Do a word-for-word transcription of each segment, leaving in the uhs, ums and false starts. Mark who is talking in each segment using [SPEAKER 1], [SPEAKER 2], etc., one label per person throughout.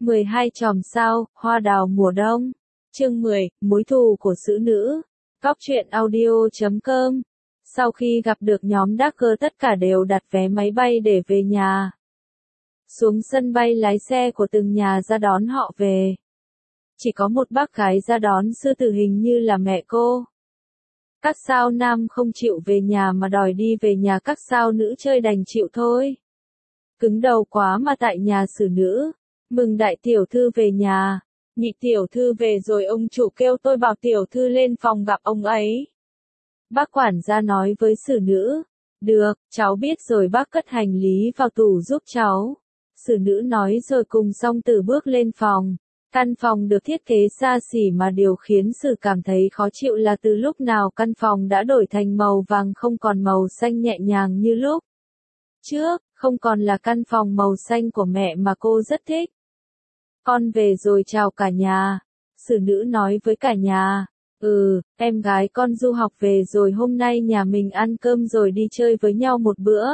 [SPEAKER 1] mười hai chòm sao, hoa đào mùa đông. Chương mười, mối thù của xử nữ. Góc truyện audio chấm com. Sau khi gặp được nhóm Darker tất cả đều đặt vé máy bay để về nhà. Xuống sân bay lái xe của từng nhà ra đón họ về. Chỉ có một bác gái ra đón sư tử hình như là mẹ cô. Các sao nam không chịu về nhà mà đòi đi về nhà, các sao nữ chơi đành chịu thôi. Cứng đầu quá mà tại nhà xử nữ. Mừng đại tiểu thư về nhà. Nhị tiểu thư về rồi, ông chủ kêu tôi bảo tiểu thư lên phòng gặp ông ấy. Bác quản gia nói với xử nữ. Được, cháu biết rồi, bác cất hành lý vào tủ giúp cháu. Xử nữ nói rồi cùng song tử bước lên phòng. Căn phòng được thiết kế xa xỉ mà điều khiến sử cảm thấy khó chịu là từ lúc nào căn phòng đã đổi thành màu vàng không còn màu xanh nhẹ nhàng như lúc trước, không còn là căn phòng màu xanh của mẹ mà cô rất thích. Con về rồi, chào cả nhà. Xử nữ nói với cả nhà. Ừ, em gái con du học về rồi, hôm nay nhà mình ăn cơm rồi đi chơi với nhau một bữa.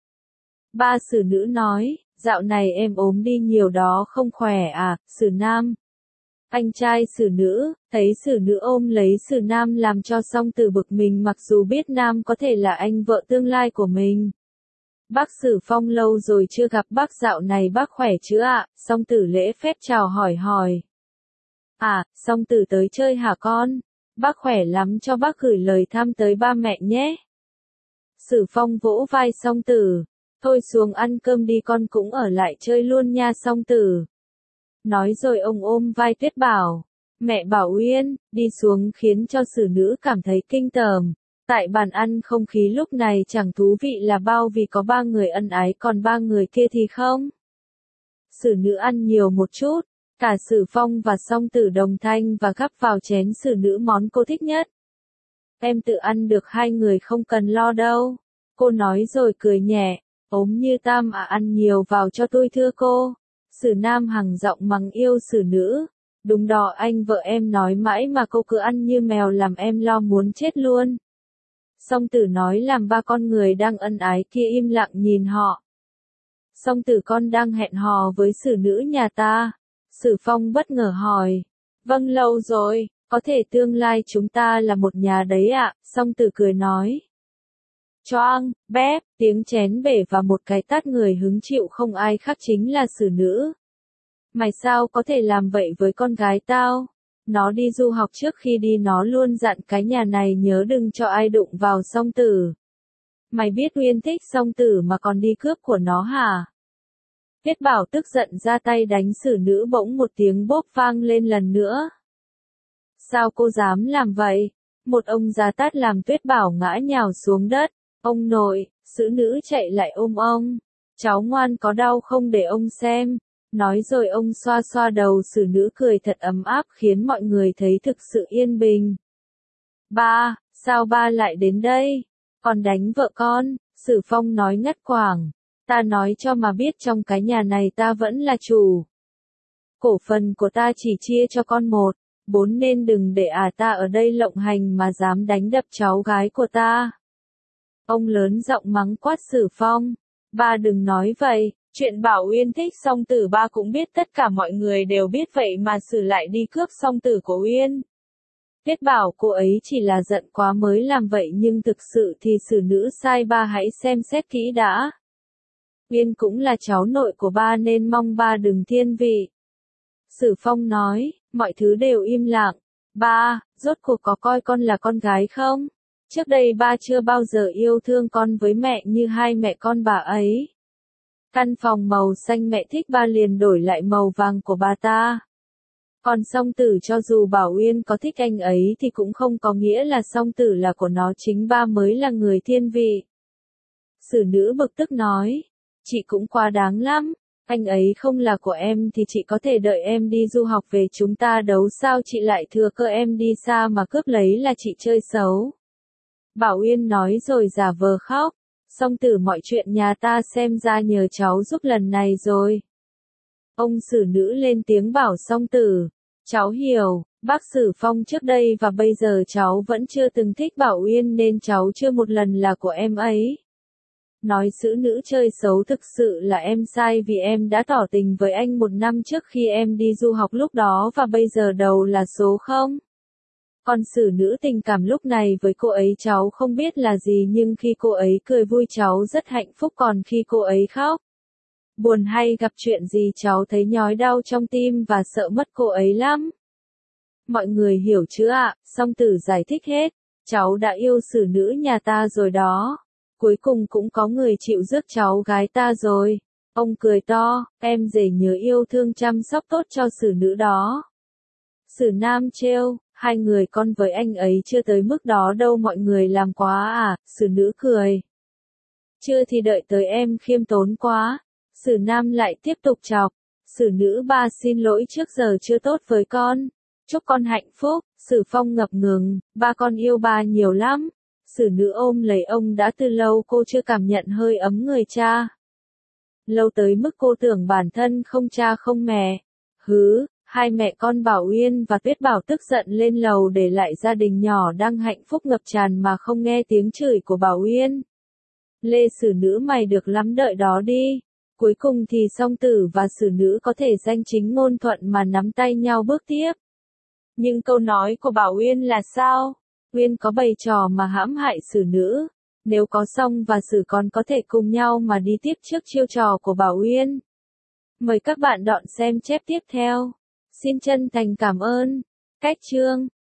[SPEAKER 1] Ba xử nữ nói. Dạo này em ốm đi nhiều đó, không khỏe à, xử nam. Anh trai xử nữ, thấy xử nữ ôm lấy xử nam làm cho song tử bực mình, mặc dù biết nam có thể là anh vợ tương lai của mình. Bác Sử Phong lâu rồi chưa gặp bác, dạo này bác khỏe chứ ạ? À? Song tử lễ phép chào hỏi hỏi. À, song tử tới chơi hả con? Bác khỏe lắm, cho bác gửi lời thăm tới ba mẹ nhé. Sử Phong vỗ vai song tử. Thôi xuống ăn cơm đi, con cũng ở lại chơi luôn nha song tử. Nói rồi ông ôm vai Tuyết Bảo. Mẹ Bảo Uyên, đi xuống khiến cho xử nữ cảm thấy kinh tởm. Tại bàn ăn không khí lúc này chẳng thú vị là bao, vì có ba người ân ái, còn ba người kia thì không. Xử nữ ăn nhiều một chút. Cả Sử Phong và song tử đồng thanh và gắp vào chén xử nữ món cô thích nhất. Em tự ăn được, hai người không cần lo đâu. Cô nói rồi cười nhẹ. Ốm như tam à, ăn nhiều vào cho tôi thưa cô. Sử nam hằng giọng mắng yêu xử nữ. Đúng đó anh, vợ em nói mãi mà cô cứ ăn như mèo làm em lo muốn chết luôn. Song tử nói làm ba con người đang ân ái kia im lặng nhìn họ. Song tử, con đang hẹn hò với xử nữ nhà ta. Sử Phong bất ngờ hỏi. Vâng, lâu rồi, có thể tương lai chúng ta là một nhà đấy ạ. Song tử cười nói. Choang, bép, tiếng chén bể và một cái tát người hứng chịu không ai khác chính là xử nữ. Mày sao có thể làm vậy với con gái tao? Nó đi du học, trước khi đi nó luôn dặn cái nhà này nhớ đừng cho ai đụng vào song tử. Mày biết Uyên thích song tử mà còn đi cướp của nó hả? Tuyết Bảo tức giận ra tay đánh xử nữ, bỗng một tiếng bốp vang lên lần nữa. Sao cô dám làm vậy? Một ông già tát làm Tuyết Bảo ngã nhào xuống đất. Ông nội, xử nữ chạy lại ôm ông. Cháu ngoan, có đau không để ông xem. Nói rồi ông xoa xoa đầu xử nữ, cười thật ấm áp khiến mọi người thấy thực sự yên bình. Ba, sao ba lại đến đây? Còn đánh vợ con? Sử Phong nói ngắt quãng. Ta nói cho mà biết, trong cái nhà này ta vẫn là chủ. Cổ phần của ta chỉ chia cho con một, bốn, nên đừng để à ta ở đây lộng hành mà dám đánh đập cháu gái của ta. Ông lớn giọng mắng quát Sử Phong. Ba đừng nói vậy, chuyện Bảo Uyên thích song tử ba cũng biết, tất cả mọi người đều biết, vậy mà Sử lại đi cướp song tử của Uyên. Tuyết Bảo cô ấy chỉ là giận quá mới làm vậy, nhưng thực sự thì xử nữ sai, ba hãy xem xét kỹ đã. Uyên cũng là cháu nội của ba nên mong ba đừng thiên vị. Sử Phong nói, mọi thứ đều im lặng. Ba, rốt cuộc có coi con là con gái không? Trước đây ba chưa bao giờ yêu thương con với mẹ như hai mẹ con bà ấy. Căn phòng màu xanh mẹ thích ba liền đổi lại màu vàng của bà ta. Còn song tử, cho dù Bảo Uyên có thích anh ấy thì cũng không có nghĩa là song tử là của nó, chính ba mới là người thiên vị. Xử nữ bực tức nói, chị cũng quá đáng lắm, anh ấy không là của em thì chị có thể đợi em đi du học về chúng ta đấu, sao chị lại thừa cơ em đi xa mà cướp lấy, là chị chơi xấu. Bảo Uyên nói rồi giả vờ khóc. Song tử, mọi chuyện nhà ta xem ra nhờ cháu giúp lần này rồi. Ông xử nữ lên tiếng bảo song tử. Cháu hiểu, bác Sử Phong trước đây và bây giờ cháu vẫn chưa từng thích Bảo Uyên nên cháu chưa một lần là của em ấy. nói xử nữ chơi xấu thực sự là em sai vì em đã tỏ tình với anh một năm trước khi em đi du học lúc đó và bây giờ đầu là số không. Còn xử nữ tình cảm lúc này với cô ấy cháu không biết là gì nhưng khi cô ấy cười vui cháu rất hạnh phúc còn khi cô ấy khóc buồn hay gặp chuyện gì cháu thấy nhói đau trong tim và sợ mất cô ấy lắm. Mọi người hiểu chứ ạ? Song Tử giải thích hết. Cháu đã yêu xử nữ nhà ta rồi đó. Cuối cùng cũng có người chịu rước cháu gái ta rồi. Ông cười to, em rể nhớ yêu thương chăm sóc tốt cho xử nữ đó. Xử Nam trêu, hai người con với anh ấy chưa tới mức đó đâu mọi người làm quá à, xử nữ cười. Chưa thì đợi tới em khiêm tốn quá. Sử Nam lại tiếp tục chọc. Sử nữ ba xin lỗi trước giờ chưa tốt với con. Chúc con hạnh phúc. Sử Phong ngập ngừng, ba con yêu ba nhiều lắm. Sử nữ ôm lấy ông đã từ lâu cô chưa cảm nhận hơi ấm người cha. Lâu tới mức cô tưởng bản thân không cha không mẹ. Hứ, hai mẹ con Bảo Uyên và Tuyết Bảo tức giận lên lầu để lại gia đình nhỏ đang hạnh phúc ngập tràn mà không nghe tiếng chửi của Bảo Uyên. Lê xử nữ mày được lắm đợi đó đi. Cuối cùng thì Song Tử và xử nữ có thể danh chính ngôn thuận mà nắm tay nhau bước tiếp. Nhưng câu nói của Bảo Uyên là sao? Uyên có bày trò mà hãm hại xử nữ. Nếu có Song và xử còn có thể cùng nhau mà đi tiếp trước chiêu trò của Bảo Uyên. Mời các bạn đón xem chép tiếp theo. Xin chân thành cảm ơn. Cách chương